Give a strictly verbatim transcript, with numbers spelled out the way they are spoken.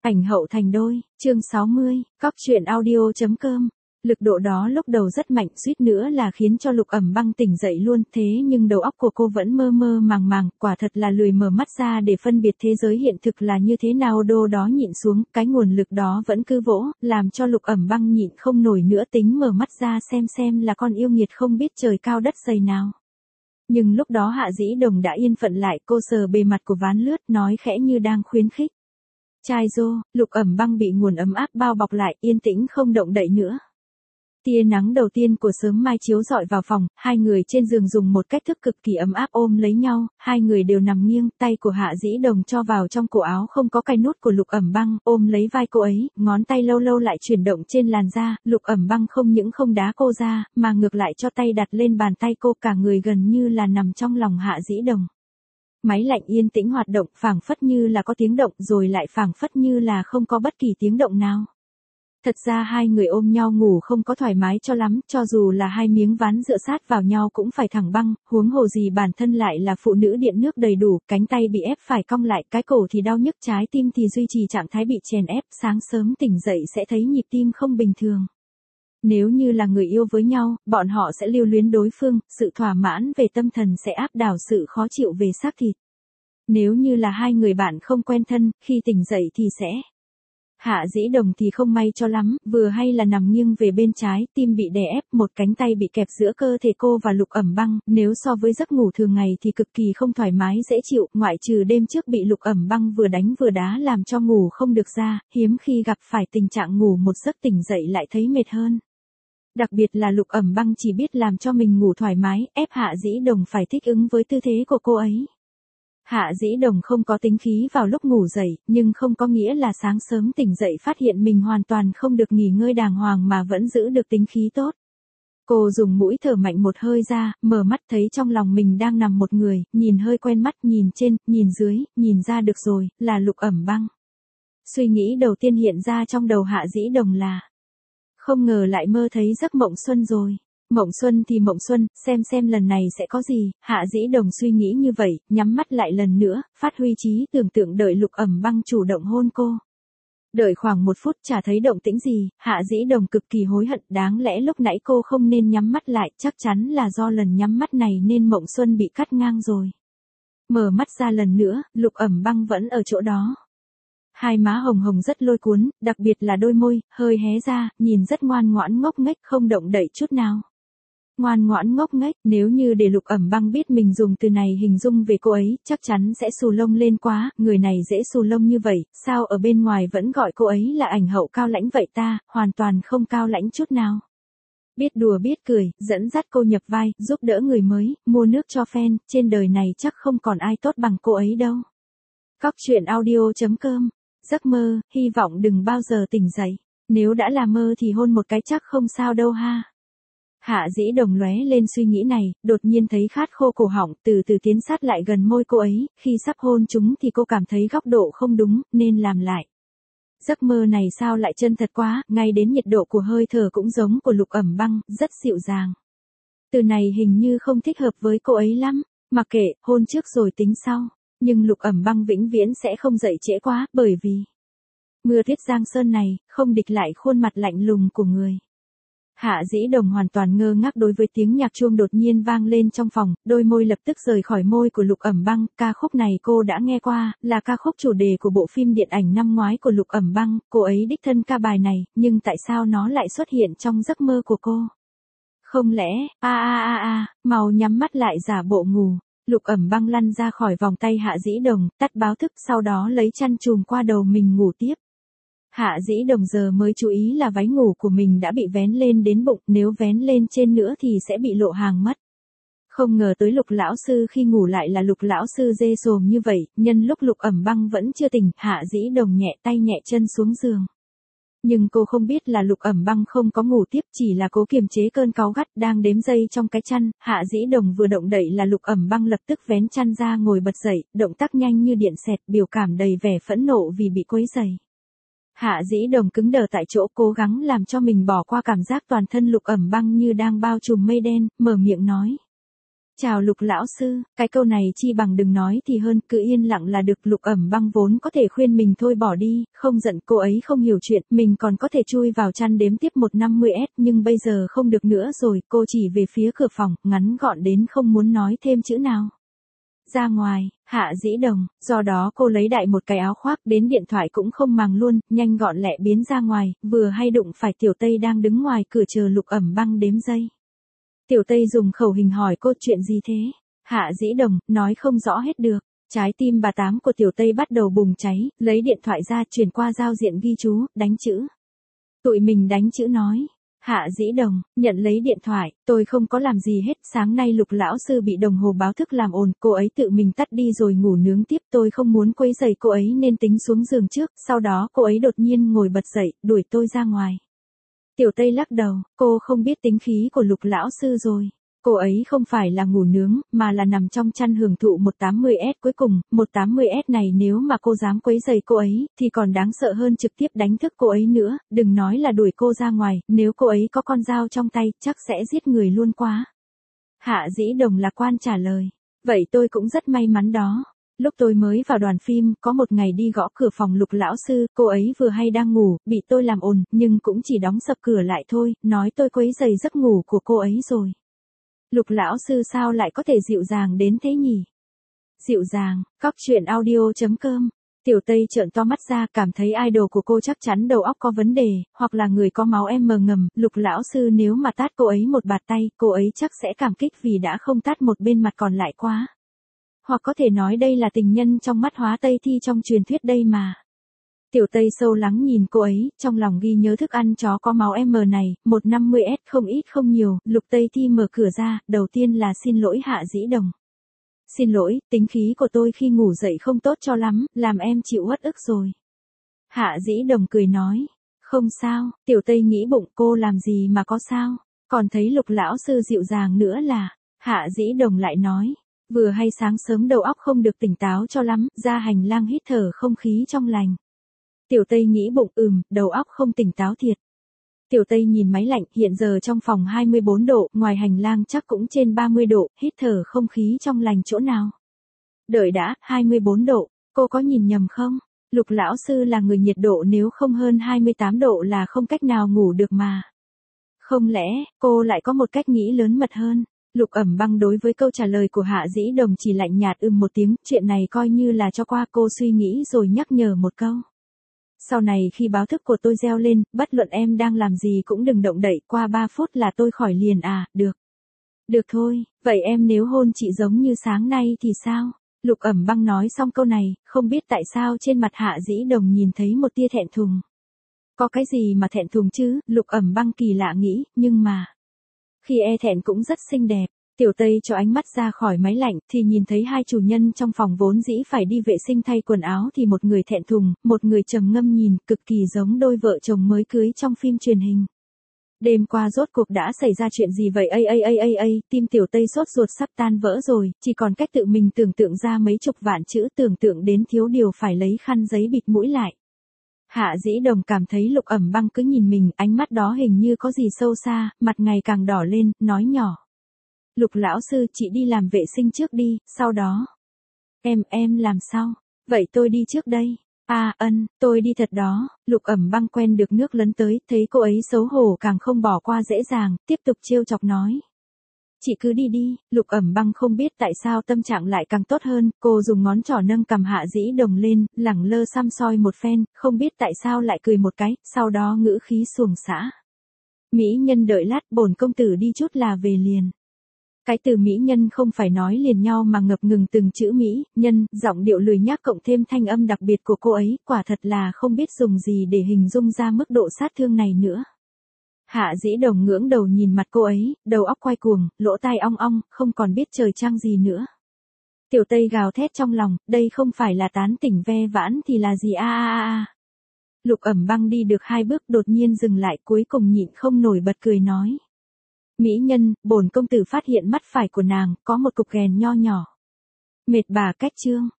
Ảnh hậu thành đôi, chương sáu mươi, cóc truyện audio.com. Lực độ đó lúc đầu rất mạnh, suýt nữa là khiến cho Lục Ẩm Băng tỉnh dậy luôn, thế nhưng đầu óc của cô vẫn mơ mơ màng màng, quả thật là lười mở mắt ra để phân biệt thế giới hiện thực là như thế nào. Đô đó nhịn xuống, cái nguồn lực đó vẫn cứ vỗ, làm cho Lục Ẩm Băng nhịn không nổi nữa, tính mở mắt ra xem xem là con yêu nghiệt không biết trời cao đất dày nào. Nhưng lúc đó Hạ Dĩ Đồng đã yên phận lại, cô sờ bề mặt của ván lướt, nói khẽ như đang khuyến khích. Trai rô, Lục Ẩm Băng bị nguồn ấm áp bao bọc lại, yên tĩnh không động đậy nữa. Tia nắng đầu tiên của sớm mai chiếu rọi vào phòng, hai người trên giường dùng một cách thức cực kỳ ấm áp ôm lấy nhau, hai người đều nằm nghiêng, tay của Hạ Dĩ Đồng cho vào trong cổ áo không có cái nút của Lục Ẩm Băng, ôm lấy vai cô ấy, ngón tay lâu lâu lại chuyển động trên làn da, Lục Ẩm Băng không những không đá cô ra, mà ngược lại cho tay đặt lên bàn tay cô, cả người gần như là nằm trong lòng Hạ Dĩ Đồng. Máy lạnh yên tĩnh hoạt động, phảng phất như là có tiếng động, rồi lại phảng phất như là không có bất kỳ tiếng động nào. Thật ra hai người ôm nhau ngủ không có thoải mái cho lắm, cho dù là hai miếng ván dựa sát vào nhau cũng phải thẳng băng, huống hồ gì bản thân lại là phụ nữ điện nước đầy đủ, cánh tay bị ép phải cong lại, cái cổ thì đau nhức, trái tim thì duy trì trạng thái bị chèn ép, sáng sớm tỉnh dậy sẽ thấy nhịp tim không bình thường. Nếu như là người yêu với nhau, bọn họ sẽ lưu luyến đối phương, sự thỏa mãn về tâm thần sẽ áp đảo sự khó chịu về xác thịt. Nếu như là hai người bạn không quen thân, khi tỉnh dậy thì sẽ... Hạ Dĩ Đồng thì không may cho lắm, vừa hay là nằm nghiêng về bên trái, tim bị đè ép, một cánh tay bị kẹp giữa cơ thể cô và Lục Ẩm Băng, nếu so với giấc ngủ thường ngày thì cực kỳ không thoải mái dễ chịu, ngoại trừ đêm trước bị Lục Ẩm Băng vừa đánh vừa đá làm cho ngủ không được ra, hiếm khi gặp phải tình trạng ngủ một giấc tỉnh dậy lại thấy mệt hơn. Đặc biệt là Lục Ẩm Băng chỉ biết làm cho mình ngủ thoải mái, ép Hạ Dĩ Đồng phải thích ứng với tư thế của cô ấy. Hạ Dĩ Đồng không có tính khí vào lúc ngủ dậy, nhưng không có nghĩa là sáng sớm tỉnh dậy phát hiện mình hoàn toàn không được nghỉ ngơi đàng hoàng mà vẫn giữ được tính khí tốt. Cô dùng mũi thở mạnh một hơi ra, mở mắt thấy trong lòng mình đang nằm một người, nhìn hơi quen mắt, nhìn trên, nhìn dưới, nhìn ra được rồi, là Lục Ẩm Băng. Suy nghĩ đầu tiên hiện ra trong đầu Hạ Dĩ Đồng là, không ngờ lại mơ thấy giấc mộng xuân rồi. Mộng xuân thì mộng xuân, xem xem lần này sẽ có gì, Hạ Dĩ Đồng suy nghĩ như vậy, nhắm mắt lại lần nữa, phát huy trí tưởng tượng đợi Lục Ẩm Băng chủ động hôn cô. Đợi khoảng một phút chả thấy động tĩnh gì, Hạ Dĩ Đồng cực kỳ hối hận, đáng lẽ lúc nãy cô không nên nhắm mắt lại, chắc chắn là do lần nhắm mắt này nên mộng xuân bị cắt ngang rồi. Mở mắt ra lần nữa, Lục Ẩm Băng vẫn ở chỗ đó. Hai má hồng hồng rất lôi cuốn, đặc biệt là đôi môi, hơi hé ra, nhìn rất ngoan ngoãn ngốc nghếch, không động đậy chút nào. Ngoan ngoãn ngốc nghếch, nếu như để Lục Ẩm Băng biết mình dùng từ này hình dung về cô ấy, chắc chắn sẽ xù lông lên quá, người này dễ xù lông như vậy, sao ở bên ngoài vẫn gọi cô ấy là ảnh hậu cao lãnh vậy ta, hoàn toàn không cao lãnh chút nào. Biết đùa biết cười, dẫn dắt cô nhập vai, giúp đỡ người mới, mua nước cho fan, trên đời này chắc không còn ai tốt bằng cô ấy đâu. Cóc truyện audio.com. Giấc mơ, hy vọng đừng bao giờ tỉnh dậy, nếu đã là mơ thì hôn một cái chắc không sao đâu ha. Hạ Dĩ Đồng lóe lên suy nghĩ này, đột nhiên thấy khát khô cổ họng, từ từ tiến sát lại gần môi cô ấy, khi sắp hôn chúng thì cô cảm thấy góc độ không đúng, nên làm lại. Giấc mơ này sao lại chân thật quá, ngay đến nhiệt độ của hơi thở cũng giống của Lục Ẩm Băng, rất dịu dàng. Từ này hình như không thích hợp với cô ấy lắm, mặc kệ, hôn trước rồi tính sau. Nhưng Lục Ẩm Băng vĩnh viễn sẽ không dậy trễ quá, bởi vì mưa tuyết giang sơn này, không địch lại khuôn mặt lạnh lùng của người. Hạ Dĩ Đồng hoàn toàn ngơ ngác đối với tiếng nhạc chuông đột nhiên vang lên trong phòng, đôi môi lập tức rời khỏi môi của Lục Ẩm Băng, ca khúc này cô đã nghe qua, là ca khúc chủ đề của bộ phim điện ảnh năm ngoái của Lục Ẩm Băng, cô ấy đích thân ca bài này, nhưng tại sao nó lại xuất hiện trong giấc mơ của cô? Không lẽ, a a a a, mau nhắm mắt lại giả bộ ngủ. Lục Ẩm Băng lăn ra khỏi vòng tay Hạ Dĩ Đồng, tắt báo thức, sau đó lấy chăn trùm qua đầu mình ngủ tiếp. Hạ Dĩ Đồng giờ mới chú ý là váy ngủ của mình đã bị vén lên đến bụng, nếu vén lên trên nữa thì sẽ bị lộ hàng mất. Không ngờ tới Lục lão sư khi ngủ lại là Lục lão sư dê sồm như vậy, nhân lúc Lục Ẩm Băng vẫn chưa tỉnh, Hạ Dĩ Đồng nhẹ tay nhẹ chân xuống giường. Nhưng cô không biết là Lục Ẩm Băng không có ngủ tiếp, chỉ là cố kiềm chế cơn cáu gắt đang đếm giây trong cái chăn, Hạ Dĩ Đồng vừa động đậy là Lục Ẩm Băng lập tức vén chăn ra ngồi bật dậy, động tác nhanh như điện xẹt, biểu cảm đầy vẻ phẫn nộ vì bị quấy rầy. Hạ Dĩ Đồng cứng đờ tại chỗ, cố gắng làm cho mình bỏ qua cảm giác toàn thân Lục Ẩm Băng như đang bao trùm mây đen, mở miệng nói. Chào Lục lão sư, cái câu này chi bằng đừng nói thì hơn, cứ yên lặng là được. Lục Ẩm Băng vốn có thể khuyên mình thôi bỏ đi, không giận cô ấy không hiểu chuyện, mình còn có thể chui vào chăn đếm tiếp một năm mươi s, nhưng bây giờ không được nữa rồi, cô chỉ về phía cửa phòng, ngắn gọn đến không muốn nói thêm chữ nào. Ra ngoài, Hạ Dĩ Đồng, do đó cô lấy đại một cái áo khoác, đến điện thoại cũng không màng luôn, nhanh gọn lẹ biến ra ngoài, vừa hay đụng phải Tiểu Tây đang đứng ngoài cửa chờ Lục Ẩm Băng đếm giây. Tiểu Tây dùng khẩu hình hỏi cô chuyện gì thế? Hạ Dĩ Đồng, nói không rõ hết được. Trái tim bà tám của Tiểu Tây bắt đầu bùng cháy, lấy điện thoại ra truyền qua giao diện ghi chú, đánh chữ. Tụi mình đánh chữ nói. Hạ Dĩ Đồng, nhận lấy điện thoại, tôi không có làm gì hết, sáng nay Lục lão sư bị đồng hồ báo thức làm ồn, cô ấy tự mình tắt đi rồi ngủ nướng tiếp, tôi không muốn quấy rầy cô ấy nên tính xuống giường trước, sau đó cô ấy đột nhiên ngồi bật dậy, đuổi tôi ra ngoài. Tiểu Tây lắc đầu, cô không biết tính khí của Lục lão sư rồi. Cô ấy không phải là ngủ nướng, mà là nằm trong chăn hưởng thụ một tám mươi S cuối cùng, một tám mươi S này nếu mà cô dám quấy rầy cô ấy, thì còn đáng sợ hơn trực tiếp đánh thức cô ấy nữa, đừng nói là đuổi cô ra ngoài, nếu cô ấy có con dao trong tay, chắc sẽ giết người luôn quá. Hạ Dĩ Đồng lạc quan trả lời, vậy tôi cũng rất may mắn đó. Lúc tôi mới vào đoàn phim, có một ngày đi gõ cửa phòng Lục lão sư, cô ấy vừa hay đang ngủ, bị tôi làm ồn, nhưng cũng chỉ đóng sập cửa lại thôi, nói tôi quấy rầy giấc ngủ của cô ấy rồi. Lục lão sư sao lại có thể dịu dàng đến thế nhỉ? Dịu dàng, cóc truyện audio chấm com. Tiểu Tây trợn to mắt ra, cảm thấy idol của cô chắc chắn đầu óc có vấn đề, hoặc là người có máu em mờ ngầm, Lục lão sư nếu mà tát cô ấy một bạt tay, cô ấy chắc sẽ cảm kích vì đã không tát một bên mặt còn lại quá. Hoặc có thể nói đây là tình nhân trong mắt Hóa Tây Thi trong truyền thuyết đây mà. Tiểu Tây sâu lắng nhìn cô ấy, trong lòng ghi nhớ thức ăn chó có máu em này, một năm mươi S không ít không nhiều, Lục Tây Thi mở cửa ra, đầu tiên là xin lỗi Hạ Dĩ Đồng. Xin lỗi, tính khí của tôi khi ngủ dậy không tốt cho lắm, làm em chịu uất ức rồi. Hạ Dĩ Đồng cười nói, không sao, Tiểu Tây nghĩ bụng cô làm gì mà có sao, còn thấy Lục lão sư dịu dàng nữa là, Hạ Dĩ Đồng lại nói. Vừa hay sáng sớm đầu óc không được tỉnh táo cho lắm, ra hành lang hít thở không khí trong lành. Tiểu Tây nghĩ bụng ừm, đầu óc không tỉnh táo thiệt. Tiểu Tây nhìn máy lạnh, hiện giờ trong phòng hai mươi bốn độ, ngoài hành lang chắc cũng trên ba mươi độ, hít thở không khí trong lành chỗ nào. Đợi đã, hai mươi bốn độ, cô có nhìn nhầm không? Lục lão sư là người nhiệt độ nếu không hơn hai mươi tám độ là không cách nào ngủ được mà. Không lẽ, cô lại có một cách nghĩ lớn mật hơn? Lục Ẩm Băng đối với câu trả lời của Hạ Dĩ Đồng chỉ lạnh nhạt ừm một tiếng, chuyện này coi như là cho qua, cô suy nghĩ rồi nhắc nhở một câu. Sau này khi báo thức của tôi reo lên, bất luận em đang làm gì cũng đừng động đậy, qua ba phút là tôi khỏi liền à, được. Được thôi, vậy em nếu hôn chị giống như sáng nay thì sao? Lục Ẩm Băng nói xong câu này, không biết tại sao trên mặt Hạ Dĩ Đồng nhìn thấy một tia thẹn thùng. Có cái gì mà thẹn thùng chứ, Lục Ẩm Băng kỳ lạ nghĩ, nhưng mà... Khi e thẹn cũng rất xinh đẹp. Tiểu Tây cho ánh mắt ra khỏi máy lạnh thì nhìn thấy hai chủ nhân trong phòng vốn dĩ phải đi vệ sinh thay quần áo thì một người thẹn thùng, một người trầm ngâm nhìn, cực kỳ giống đôi vợ chồng mới cưới trong phim truyền hình. Đêm qua rốt cuộc đã xảy ra chuyện gì vậy? Ây ây ây ây ây, tim Tiểu Tây sốt ruột sắp tan vỡ rồi, chỉ còn cách tự mình tưởng tượng ra mấy chục vạn chữ, tưởng tượng đến thiếu điều phải lấy khăn giấy bịt mũi lại. Hạ Dĩ Đồng cảm thấy Lục Ẩm Băng cứ nhìn mình, ánh mắt đó hình như có gì sâu xa, mặt ngày càng đỏ lên, nói nhỏ. Lục lão sư, chị đi làm vệ sinh trước đi, sau đó. Em, em làm sao? Vậy tôi đi trước đây. À, ân, tôi đi thật đó. Lục Ẩm Băng quen được nước lấn tới, thấy cô ấy xấu hổ càng không bỏ qua dễ dàng, tiếp tục trêu chọc nói. Chị cứ đi đi, Lục Ẩm Băng không biết tại sao tâm trạng lại càng tốt hơn, cô dùng ngón trỏ nâng cầm Hạ Dĩ Đồng lên, lẳng lơ xăm soi một phen, không biết tại sao lại cười một cái, sau đó ngữ khí xuồng xã. Mỹ nhân đợi lát, bổn công tử đi chút là về liền. Cái từ mỹ nhân không phải nói liền nhau mà ngập ngừng từng chữ mỹ, nhân, giọng điệu lười nhác cộng thêm thanh âm đặc biệt của cô ấy, quả thật là không biết dùng gì để hình dung ra mức độ sát thương này nữa. Hạ Dĩ Đồng ngưỡng đầu nhìn mặt cô ấy, đầu óc quay cuồng, lỗ tai ong ong, không còn biết trời trăng gì nữa. Tiểu Tây gào thét trong lòng, đây không phải là tán tỉnh ve vãn thì là gì a a a. Lục Ẩm Băng đi được hai bước đột nhiên dừng lại, cuối cùng nhịn không nổi bật cười nói. Mỹ nhân, bổn công tử phát hiện mắt phải của nàng, có một cục ghèn nho nhỏ. Mệt bà cách chương.